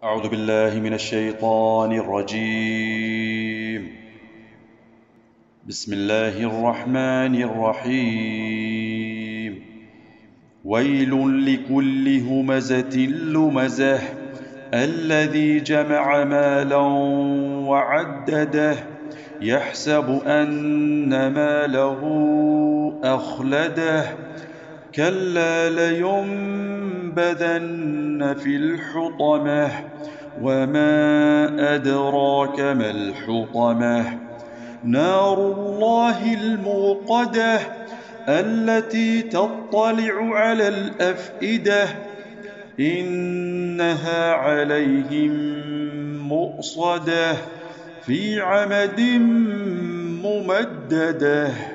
أعوذ بالله من الشيطان الرجيم. بسم الله الرحمن الرحيم. ويل لكل همزة لمزة الذي جمع مالا وعدده يحسب أن ماله أخلده كلا لينبذن في الحطمة وما أدراك ما الحطمة نار الله الموقدة التي تطلع على الأفئدة إنها عليهم مؤصدة في عمد ممددة.